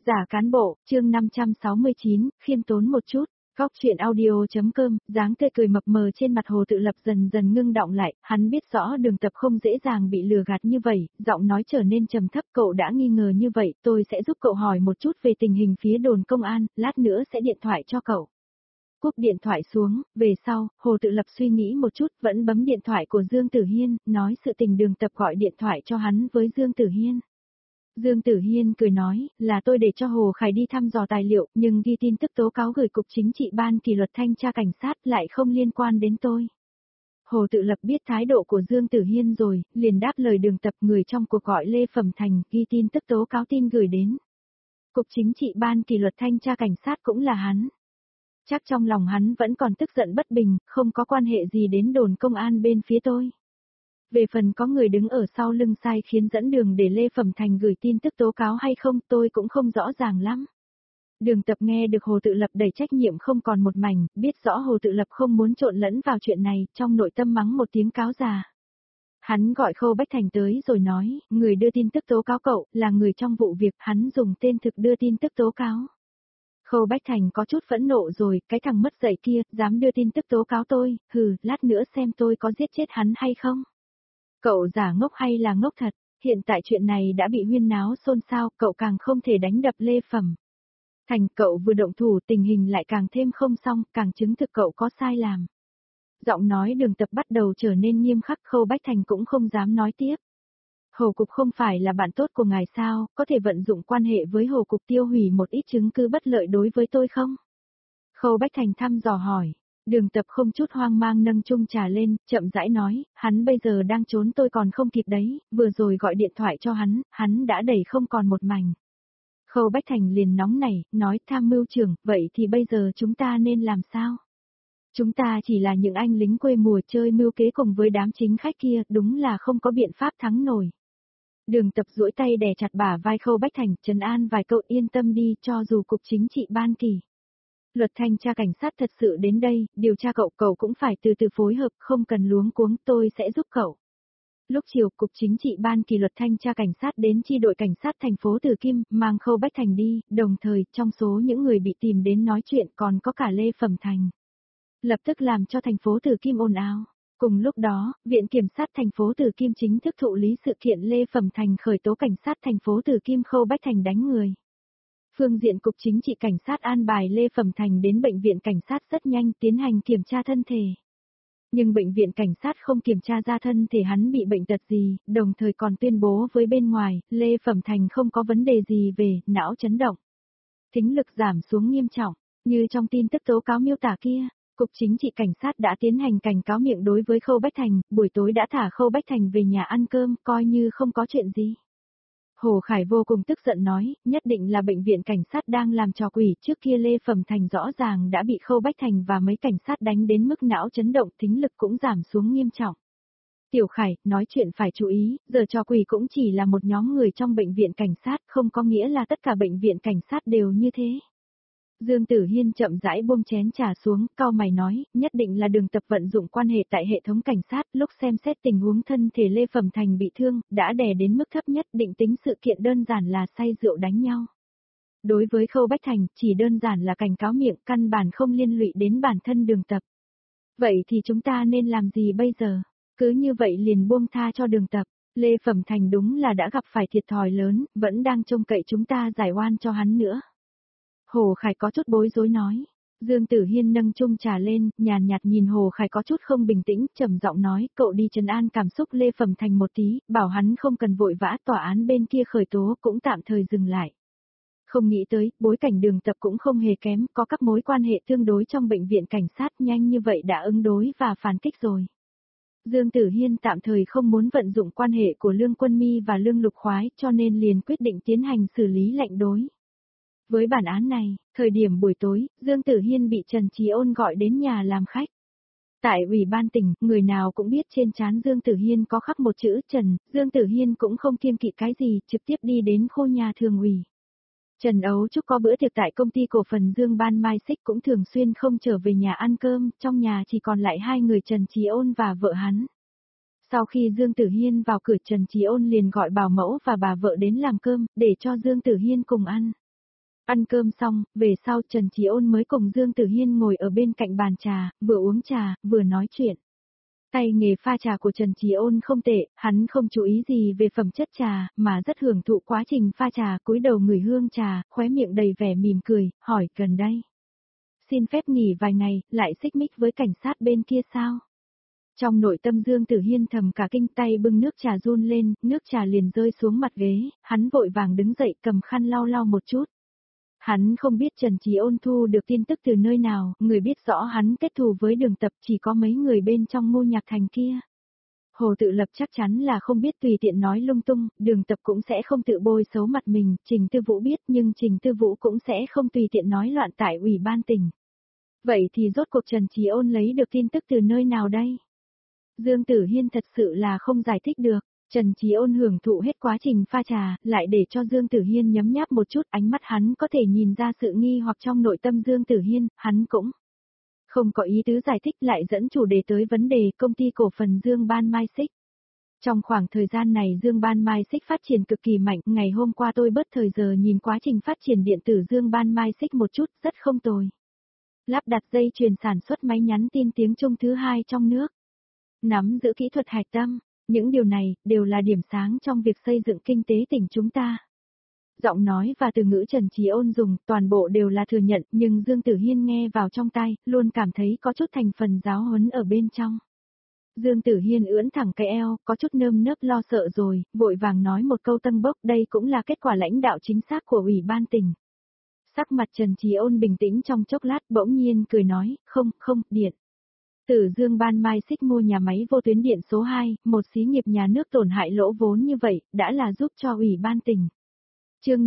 Giả cán bộ, chương 569, khiêm tốn một chút. Góc chuyện audio.com, dáng tươi cười mập mờ trên mặt Hồ Tự Lập dần dần ngưng đọng lại, hắn biết rõ Đường Tập không dễ dàng bị lừa gạt như vậy, giọng nói trở nên trầm thấp. Cậu đã nghi ngờ như vậy, tôi sẽ giúp cậu hỏi một chút về tình hình phía đồn công an, lát nữa sẽ điện thoại cho cậu. Cúp điện thoại xuống, về sau, Hồ Tự Lập suy nghĩ một chút, vẫn bấm điện thoại của Dương Tử Hiên, nói sự tình Đường Tập gọi điện thoại cho hắn với Dương Tử Hiên. Dương Tử Hiên cười nói, là tôi để cho Hồ Khải đi thăm dò tài liệu, nhưng ghi tin tức tố cáo gửi Cục Chính trị Ban Kỷ luật Thanh tra Cảnh sát lại không liên quan đến tôi. Hồ Tự Lập biết thái độ của Dương Tử Hiên rồi, liền đáp lời Đường Tập, người trong cuộc gọi Lê Phẩm Thành, ghi tin tức tố cáo tin gửi đến. Cục Chính trị Ban Kỷ luật Thanh tra Cảnh sát cũng là hắn. Chắc trong lòng hắn vẫn còn tức giận bất bình, không có quan hệ gì đến đồn công an bên phía tôi. Về phần có người đứng ở sau lưng sai khiến dẫn đường để Lê Phẩm Thành gửi tin tức tố cáo hay không, tôi cũng không rõ ràng lắm. Đường Tập nghe được Hồ Tự Lập đẩy trách nhiệm không còn một mảnh, biết rõ Hồ Tự Lập không muốn trộn lẫn vào chuyện này, trong nội tâm mắng một tiếng cáo già. Hắn gọi Khâu Bách Thành tới rồi nói, người đưa tin tức tố cáo cậu, là người trong vụ việc, hắn dùng tên thực đưa tin tức tố cáo. Khâu Bách Thành có chút phẫn nộ rồi, cái thằng mất dạy kia, dám đưa tin tức tố cáo tôi, lát nữa xem tôi có giết chết hắn hay không. Cậu giả ngốc hay là ngốc thật, hiện tại chuyện này đã bị huyên náo xôn xao, cậu càng không thể đánh đập Lê Phẩm Thành, cậu vừa động thủ tình hình lại càng thêm không xong, càng chứng thực cậu có sai làm. Giọng nói Đường Tập bắt đầu trở nên nghiêm khắc, Khâu Bách Thành cũng không dám nói tiếp. Hồ Cục không phải là bạn tốt của ngài sao, có thể vận dụng quan hệ với Hồ Cục tiêu hủy một ít chứng cứ bất lợi đối với tôi không? Khâu Bách Thành thăm dò hỏi. Đường Tập không chút hoang mang nâng chung trà lên, chậm rãi nói, hắn bây giờ đang trốn tôi còn không kịp đấy, vừa rồi gọi điện thoại cho hắn đã đẩy không còn một mảnh. Khâu Bách Thành liền nóng nảy, nói tham mưu trưởng, vậy thì bây giờ chúng ta nên làm sao? Chúng ta chỉ là những anh lính quê mùa chơi mưu kế cùng với đám chính khách kia, đúng là không có biện pháp thắng nổi. Đường Tập duỗi tay đè chặt bả vai Khâu Bách Thành, trấn an vài câu, yên tâm đi, cho dù Cục Chính trị Ban Kỷ luật Thanh tra Cảnh sát thật sự đến đây, điều tra cậu cũng phải từ từ phối hợp, không cần luống cuống, tôi sẽ giúp cậu. Lúc chiều, Cục Chính trị Ban Kỷ luật Thanh tra Cảnh sát đến chi đội cảnh sát thành phố Từ Kim, mang Khâu Bách Thành đi, đồng thời, trong số những người bị tìm đến nói chuyện còn có cả Lê Phẩm Thành. Lập tức làm cho thành phố Từ Kim ồn ào. Cùng lúc đó, Viện Kiểm sát thành phố Từ Kim chính thức thụ lý sự kiện Lê Phẩm Thành khởi tố cảnh sát thành phố Từ Kim Khâu Bách Thành đánh người. Phương diện Cục Chính trị Cảnh sát an bài Lê Phẩm Thành đến Bệnh viện Cảnh sát rất nhanh tiến hành kiểm tra thân thể. Nhưng Bệnh viện Cảnh sát không kiểm tra ra thân thể hắn bị bệnh tật gì, đồng thời còn tuyên bố với bên ngoài, Lê Phẩm Thành không có vấn đề gì về não chấn động. Thính lực giảm xuống nghiêm trọng, như trong tin tức tố cáo miêu tả kia. Cục Chính trị Cảnh sát đã tiến hành cảnh cáo miệng đối với Khâu Bách Thành, buổi tối đã thả Khâu Bách Thành về nhà ăn cơm, coi như không có chuyện gì. Hồ Khải vô cùng tức giận nói, nhất định là bệnh viện cảnh sát đang làm trò quỷ, trước kia Lê Phẩm Thành rõ ràng đã bị Khâu Bách Thành và mấy cảnh sát đánh đến mức não chấn động, thính lực cũng giảm xuống nghiêm trọng. Tiểu Khải, nói chuyện phải chú ý, giờ trò quỷ cũng chỉ là một nhóm người trong bệnh viện cảnh sát, không có nghĩa là tất cả bệnh viện cảnh sát đều như thế. Dương Tử Hiên chậm rãi buông chén trà xuống, cau mày nói, nhất định là Đường Tập vận dụng quan hệ tại hệ thống cảnh sát, lúc xem xét tình huống thân thể Lê Phẩm Thành bị thương, đã đè đến mức thấp nhất, định tính sự kiện đơn giản là say rượu đánh nhau. Đối với Khâu Bách Thành, chỉ đơn giản là cảnh cáo miệng, căn bản không liên lụy đến bản thân Đường Tập. Vậy thì chúng ta nên làm gì bây giờ? Cứ như vậy liền buông tha cho Đường Tập. Lê Phẩm Thành đúng là đã gặp phải thiệt thòi lớn, vẫn đang trông cậy chúng ta giải oan cho hắn nữa. Hồ Khải có chút bối rối nói. Dương Tử Hiên nâng chung trà lên, nhàn nhạt nhìn Hồ Khải có chút không bình tĩnh, trầm giọng nói, cậu đi trấn an cảm xúc Lê Phẩm Thành một tí, bảo hắn không cần vội vã, tòa án bên kia khởi tố cũng tạm thời dừng lại. Không nghĩ tới, bối cảnh Đường Tập cũng không hề kém, có các mối quan hệ tương đối trong bệnh viện cảnh sát, nhanh như vậy đã ứng đối và phản kích rồi. Dương Tử Hiên tạm thời không muốn vận dụng quan hệ của Lương Quân Mi và Lương Lục Khoái, cho nên liền quyết định tiến hành xử lý lệnh đối. Với bản án này, thời điểm buổi tối, Dương Tử Hiên bị Trần Trí Ôn gọi đến nhà làm khách. Tại Ủy ban tỉnh, người nào cũng biết trên trán Dương Tử Hiên có khắc một chữ Trần, Dương Tử Hiên cũng không kiêng kỵ cái gì, trực tiếp đi đến khu nhà thường ủy. Trần Ấu Trúc có bữa tiệc tại công ty cổ phần Dương Ban Mai Xích cũng thường xuyên không trở về nhà ăn cơm, trong nhà chỉ còn lại hai người Trần Trí Ôn và vợ hắn. Sau khi Dương Tử Hiên vào cửa, Trần Trí Ôn liền gọi bảo mẫu và bà vợ đến làm cơm, để cho Dương Tử Hiên cùng ăn. Ăn cơm xong, về sau Trần Chí Ôn mới cùng Dương Tử Hiên ngồi ở bên cạnh bàn trà, vừa uống trà, vừa nói chuyện. Tay nghề pha trà của Trần Chí Ôn không tệ, hắn không chú ý gì về phẩm chất trà, mà rất hưởng thụ quá trình pha trà, cúi đầu ngửi hương trà, khóe miệng đầy vẻ mỉm cười, hỏi gần đây. Xin phép nghỉ vài ngày, lại xích mích với cảnh sát bên kia sao? Trong nội tâm Dương Tử Hiên thầm cả kinh, tay bưng nước trà run lên, nước trà liền rơi xuống mặt ghế, hắn vội vàng đứng dậy cầm khăn lau lau một chút. Hắn không biết Trần Chí Ôn thu được tin tức từ nơi nào, người biết rõ hắn kết thù với Đường Tập chỉ có mấy người bên trong Ngô Nhạc Thành kia. Hồ Tự Lập chắc chắn là không biết tùy tiện nói lung tung, Đường Tập cũng sẽ không tự bôi xấu mặt mình, Trình Tư Vũ biết nhưng Trình Tư Vũ cũng sẽ không tùy tiện nói loạn tại Ủy ban tỉnh. Vậy thì rốt cuộc Trần Chí Ôn lấy được tin tức từ nơi nào đây? Dương Tử Hiên thật sự là không giải thích được. Trần Chí Ôn hưởng thụ hết quá trình pha trà, lại để cho Dương Tử Hiên nhấm nháp một chút, ánh mắt hắn có thể nhìn ra sự nghi hoặc trong nội tâm Dương Tử Hiên, hắn cũng không có ý tứ giải thích, lại dẫn chủ đề tới vấn đề công ty cổ phần Dương Ban Mai Xích. Trong khoảng thời gian này Dương Ban Mai Xích phát triển cực kỳ mạnh, ngày hôm qua tôi bớt thời giờ nhìn quá trình phát triển điện tử Dương Ban Mai Xích một chút, rất không tồi. Lắp đặt dây chuyền sản xuất máy nhắn tin tiếng Trung thứ hai trong nước. Nắm giữ kỹ thuật hạch tâm. Những điều này, đều là điểm sáng trong việc xây dựng kinh tế tỉnh chúng ta. Giọng nói và từ ngữ Trần Chí Ôn dùng, toàn bộ đều là thừa nhận, nhưng Dương Tử Hiên nghe vào trong tai, luôn cảm thấy có chút thành phần giáo huấn ở bên trong. Dương Tử Hiên ưỡn thẳng cái eo, có chút nơm nớp lo sợ rồi, vội vàng nói một câu tân bốc, đây cũng là kết quả lãnh đạo chính xác của Ủy ban tỉnh. Sắc mặt Trần Chí Ôn bình tĩnh trong chốc lát, bỗng nhiên cười nói, không, điện. Tử Dương Ban Mai Xích mua nhà máy vô tuyến điện số 2, một xí nghiệp nhà nước tổn hại lỗ vốn như vậy, đã là giúp cho Ủy ban tỉnh. Chương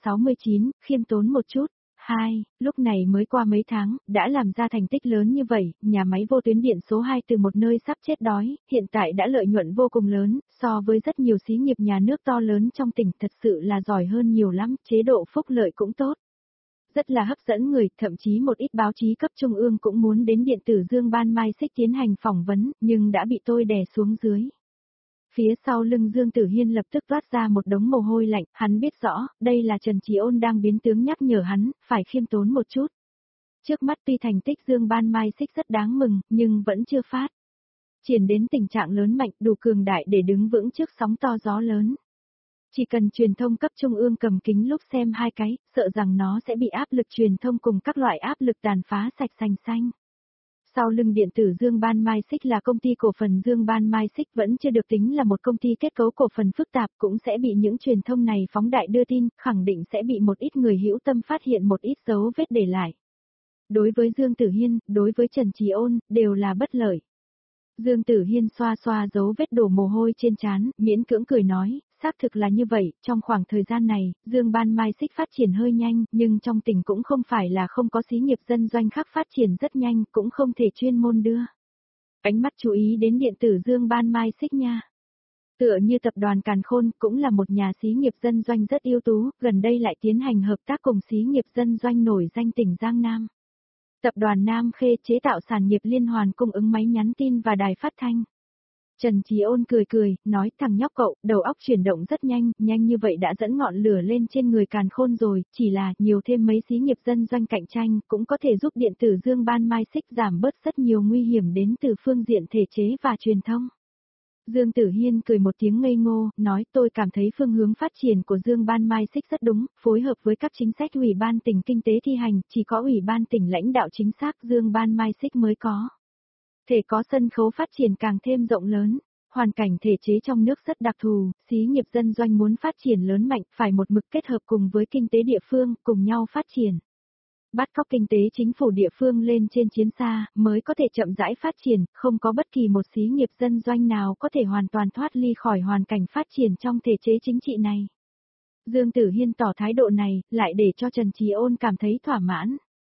569, khiêm tốn một chút. 2, lúc này mới qua mấy tháng, đã làm ra thành tích lớn như vậy, nhà máy vô tuyến điện số 2 từ một nơi sắp chết đói, hiện tại đã lợi nhuận vô cùng lớn, so với rất nhiều xí nghiệp nhà nước to lớn trong tỉnh, thật sự là giỏi hơn nhiều lắm, chế độ phúc lợi cũng tốt. Rất là hấp dẫn người, thậm chí một ít báo chí cấp trung ương cũng muốn đến điện tử Dương Ban Mai Xích tiến hành phỏng vấn, nhưng đã bị tôi đè xuống dưới. Phía sau lưng Dương Tử Hiên lập tức toát ra một đống mồ hôi lạnh, hắn biết rõ, đây là Trần Chí Ôn đang biến tướng nhắc nhở hắn, phải khiêm tốn một chút. Trước mắt tuy thành tích Dương Ban Mai Xích rất đáng mừng, nhưng vẫn chưa phát triển đến tình trạng lớn mạnh đủ cường đại để đứng vững trước sóng to gió lớn. Chỉ cần truyền thông cấp trung ương cầm kính lúc xem hai cái, sợ rằng nó sẽ bị áp lực truyền thông cùng các loại áp lực tàn phá sạch sành xanh. Sau lưng điện tử Dương Ban Mai Xích là công ty cổ phần Dương Ban Mai Xích vẫn chưa được tính là một công ty kết cấu cổ phần phức tạp, cũng sẽ bị những truyền thông này phóng đại đưa tin, khẳng định sẽ bị một ít người hữu tâm phát hiện một ít dấu vết để lại. Đối với Dương Tử Hiên, đối với Trần Chí Ôn, đều là bất lợi. Dương Tử Hiên xoa xoa dấu vết đổ mồ hôi trên trán, miễn cưỡng cười nói, xác thực là như vậy, trong khoảng thời gian này, Dương Ban Mai Xích phát triển hơi nhanh, nhưng trong tỉnh cũng không phải là không có xí nghiệp dân doanh khác phát triển rất nhanh, cũng không thể chuyên môn đưa ánh mắt chú ý đến điện tử Dương Ban Mai Xích nha. Tựa như tập đoàn Càn Khôn cũng là một nhà xí nghiệp dân doanh rất ưu tú, gần đây lại tiến hành hợp tác cùng xí nghiệp dân doanh nổi danh tỉnh Giang Nam. Tập đoàn Nam Khê chế tạo sản nghiệp liên hoàn cung ứng máy nhắn tin và đài phát thanh. Trần Chí Ôn cười, nói thằng nhóc cậu, đầu óc chuyển động rất nhanh, nhanh như vậy đã dẫn ngọn lửa lên trên người Càn Khôn rồi, chỉ là nhiều thêm mấy xí nghiệp dân doanh cạnh tranh cũng có thể giúp điện tử Dương Ban Mai Xích giảm bớt rất nhiều nguy hiểm đến từ phương diện thể chế và truyền thông. Dương Tử Hiên cười một tiếng ngây ngô, nói tôi cảm thấy phương hướng phát triển của Dương Ban Mai Xích rất đúng, phối hợp với các chính sách Ủy ban tỉnh kinh tế thi hành, chỉ có Ủy ban tỉnh lãnh đạo chính xác Dương Ban Mai Xích mới có thể có sân khấu phát triển càng thêm rộng lớn. Hoàn cảnh thể chế trong nước rất đặc thù, xí nghiệp dân doanh muốn phát triển lớn mạnh phải một mực kết hợp cùng với kinh tế địa phương, cùng nhau phát triển. Bắt cóc kinh tế chính phủ địa phương lên trên chiến xa, mới có thể chậm rãi phát triển, không có bất kỳ một xí nghiệp dân doanh nào có thể hoàn toàn thoát ly khỏi hoàn cảnh phát triển trong thể chế chính trị này. Dương Tử Hiên tỏ thái độ này, lại để cho Trần Chí Ôn cảm thấy thỏa mãn.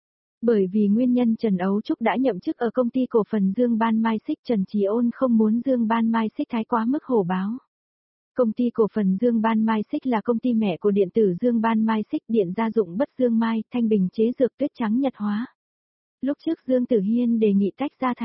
Bởi vì nguyên nhân Trần Ấu Trúc đã nhậm chức ở công ty cổ phần Dương Ban Mai Xích, Trần Chí Ôn không muốn Dương Ban Mai Xích thái quá mức hổ báo. Công ty cổ phần Dương Ban Mai Xích là công ty mẹ của điện tử Dương Ban Mai Xích, điện gia dụng Bất Dương Mai, Thanh Bình chế dược tuyết trắng Nhật Hóa. Lúc trước Dương Tử Hiên đề nghị tách ra thành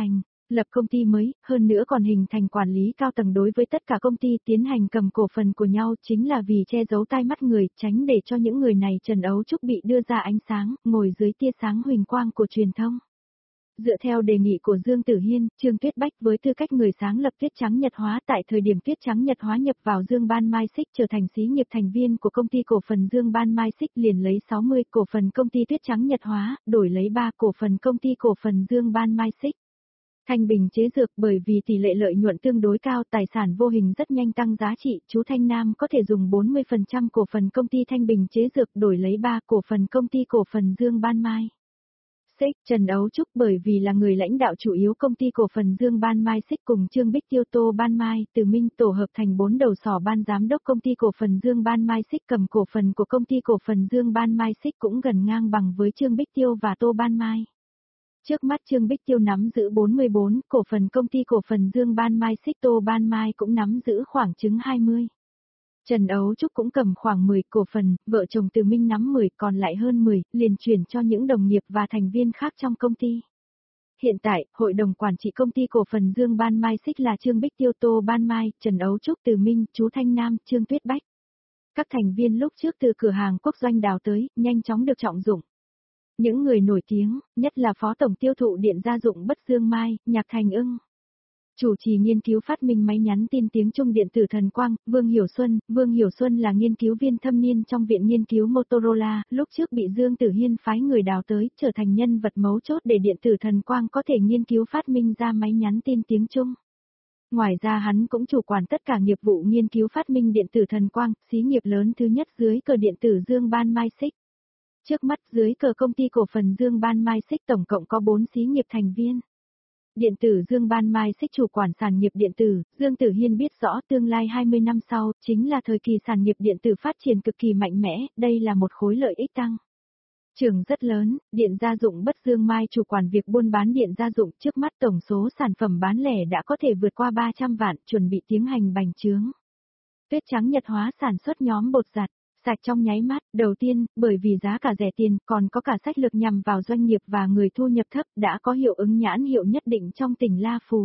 lập công ty mới, hơn nữa còn hình thành quản lý cao tầng đối với tất cả công ty tiến hành cầm cổ phần của nhau chính là vì che giấu tai mắt người, tránh để cho những người này Trần Ấu Trúc bị đưa ra ánh sáng, ngồi dưới tia sáng huỳnh quang của truyền thông. Dựa theo đề nghị của Dương Tử Hiên, Trương Tuyết Bách với tư cách người sáng lập Tuyết Trắng Nhật Hóa tại thời điểm Tuyết Trắng Nhật Hóa nhập vào Dương Ban Mai Xích trở thành xí nghiệp thành viên của công ty cổ phần Dương Ban Mai Xích liền lấy 60 cổ phần công ty Tuyết Trắng Nhật Hóa, đổi lấy 3 cổ phần công ty cổ phần Dương Ban Mai Xích. Thanh Bình chế dược bởi vì tỷ lệ lợi nhuận tương đối cao, tài sản vô hình rất nhanh tăng giá trị, chú Thanh Nam có thể dùng 40% cổ phần công ty Thanh Bình chế dược đổi lấy 3 cổ phần công ty cổ phần Dương Ban Mai. Xích, Trần Ấu Trúc bởi vì là người lãnh đạo chủ yếu công ty cổ phần Dương Ban Mai Xích cùng Trương Bích Tiêu Tô Ban Mai, Từ Minh tổ hợp thành 4 đầu sỏ ban giám đốc công ty cổ phần Dương Ban Mai Xích cầm cổ phần của công ty cổ phần Dương Ban Mai Xích cũng gần ngang bằng với Trương Bích Tiêu và Tô Ban Mai. Trước mắt Trương Bích Tiêu nắm giữ 44, cổ phần công ty cổ phần Dương Ban Mai Xích Tô Ban Mai cũng nắm giữ khoảng chừng 20. Trần Ấu Trúc cũng cầm khoảng 10 cổ phần, vợ chồng Từ Minh nắm 10 còn lại hơn 10, liền chuyển cho những đồng nghiệp và thành viên khác trong công ty. Hiện tại, hội đồng quản trị công ty cổ phần Dương Ban Mai Xích là Trương Bích Tiêu Tô Ban Mai, Trần Ấu Trúc Từ Minh, chú Thanh Nam, Trương Tuyết Bách. Các thành viên lúc trước từ cửa hàng quốc doanh đào tới, nhanh chóng được trọng dụng. Những người nổi tiếng, nhất là Phó Tổng Tiêu thụ Điện gia dụng Bất Dương Mai, Nhạc Thành Ưng. Chủ trì nghiên cứu phát minh máy nhắn tin tiếng Trung điện tử Thần Quang, Vương Hiểu Xuân. Vương Hiểu Xuân là nghiên cứu viên thâm niên trong viện nghiên cứu Motorola, lúc trước bị Dương Tử Hiên phái người đào tới, trở thành nhân vật mấu chốt để điện tử Thần Quang có thể nghiên cứu phát minh ra máy nhắn tin tiếng Trung. Ngoài ra hắn cũng chủ quản tất cả nghiệp vụ nghiên cứu phát minh điện tử Thần Quang, xí nghiệp lớn thứ nhất dưới cờ điện tử Dương Ban Mai Xích. Trước mắt dưới cờ công ty cổ phần Dương Ban Mai Xích tổng cộng có 4 xí nghiệp thành viên. Điện tử Dương Ban Mai Xích chủ quản sản nghiệp điện tử, Dương Tử Hiên biết rõ tương lai 20 năm sau, chính là thời kỳ sản nghiệp điện tử phát triển cực kỳ mạnh mẽ, đây là một khối lợi ích tăng trưởng rất lớn. Điện gia dụng Bất Dương Mai chủ quản việc buôn bán điện gia dụng, trước mắt tổng số sản phẩm bán lẻ đã có thể vượt qua 300 vạn, chuẩn bị tiến hành bành trướng. Tuyết Trắng Nhật Hóa sản xuất nhóm bột giặt sạch trong nháy mắt, đầu tiên, bởi vì giá cả rẻ tiền, còn có cả sách lược nhằm vào doanh nghiệp và người thu nhập thấp, đã có hiệu ứng nhãn hiệu nhất định trong tỉnh La Phù.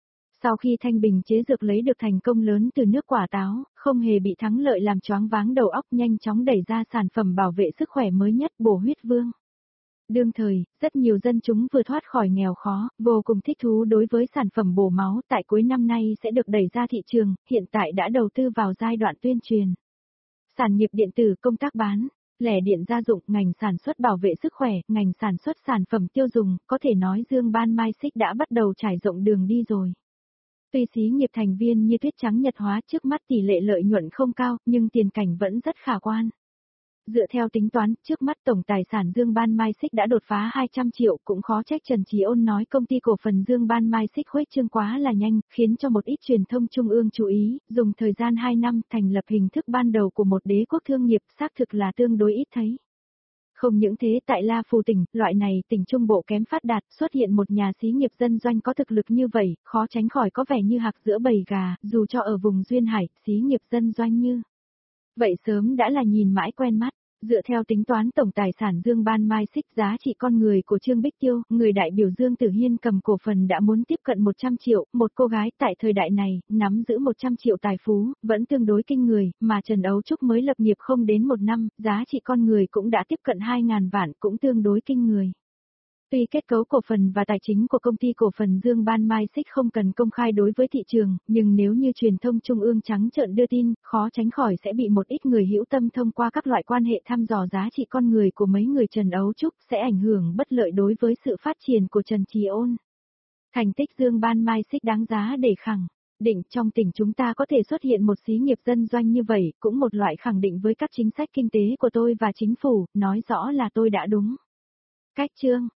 Sau khi Thanh Bình chế dược lấy được thành công lớn từ nước quả táo, không hề bị thắng lợi làm choáng váng đầu óc, nhanh chóng đẩy ra sản phẩm bảo vệ sức khỏe mới nhất Bổ Huyết Vương. Đương thời, rất nhiều dân chúng vừa thoát khỏi nghèo khó, vô cùng thích thú đối với sản phẩm bổ máu tại cuối năm nay sẽ được đẩy ra thị trường, hiện tại đã đầu tư vào giai đoạn tuyên truyền. Sản nghiệp điện tử, công tác bán lẻ điện gia dụng, ngành sản xuất bảo vệ sức khỏe, ngành sản xuất sản phẩm tiêu dùng, có thể nói Dương Ban Mai Xích đã bắt đầu trải rộng đường đi rồi. Tuy xí nghiệp thành viên như Tuyết Trắng Nhật Hóa trước mắt tỷ lệ lợi nhuận không cao, nhưng tiền cảnh vẫn rất khả quan. Dựa theo tính toán, trước mắt tổng tài sản Dương Ban Mai Xích đã đột phá 200 triệu, cũng khó trách Trần Chí Ôn nói công ty cổ phần Dương Ban Mai Xích khuếch trương quá là nhanh, khiến cho một ít truyền thông trung ương chú ý, dùng thời gian 2 năm thành lập hình thức ban đầu của một đế quốc thương nghiệp, xác thực là tương đối ít thấy. Không những thế, tại La Phù tỉnh, loại này tỉnh Trung Bộ kém phát đạt, xuất hiện một nhà xí nghiệp dân doanh có thực lực như vậy, khó tránh khỏi có vẻ như hạc giữa bầy gà, dù cho ở vùng duyên hải, xí nghiệp dân doanh như vậy sớm đã là nhìn mãi quen mắt. Dựa theo tính toán tổng tài sản Dương Ban Mai Xích, giá trị con người của Trương Bích Tiêu, người đại biểu Dương Tử Hiên cầm cổ phần đã muốn tiếp cận 100 triệu, một cô gái tại thời đại này, nắm giữ 100 triệu tài phú, vẫn tương đối kinh người, mà Trần Ấu Trúc mới lập nghiệp không đến 1 năm, giá trị con người cũng đã tiếp cận 2.000 vạn, cũng tương đối kinh người. Tuy kết cấu cổ phần và tài chính của công ty cổ phần Dương Ban Mai Xích không cần công khai đối với thị trường, nhưng nếu như truyền thông trung ương trắng trợn đưa tin, khó tránh khỏi sẽ bị một ít người hữu tâm thông qua các loại quan hệ thăm dò giá trị con người của mấy người Trần Ấu Trúc, sẽ ảnh hưởng bất lợi đối với sự phát triển của Trần Chí Ôn. Thành tích Dương Ban Mai Xích đáng giá để khẳng định trong tỉnh chúng ta có thể xuất hiện một xí nghiệp dân doanh như vậy, cũng một loại khẳng định với các chính sách kinh tế của tôi và chính phủ, nói rõ là tôi đã đúng. Cách chương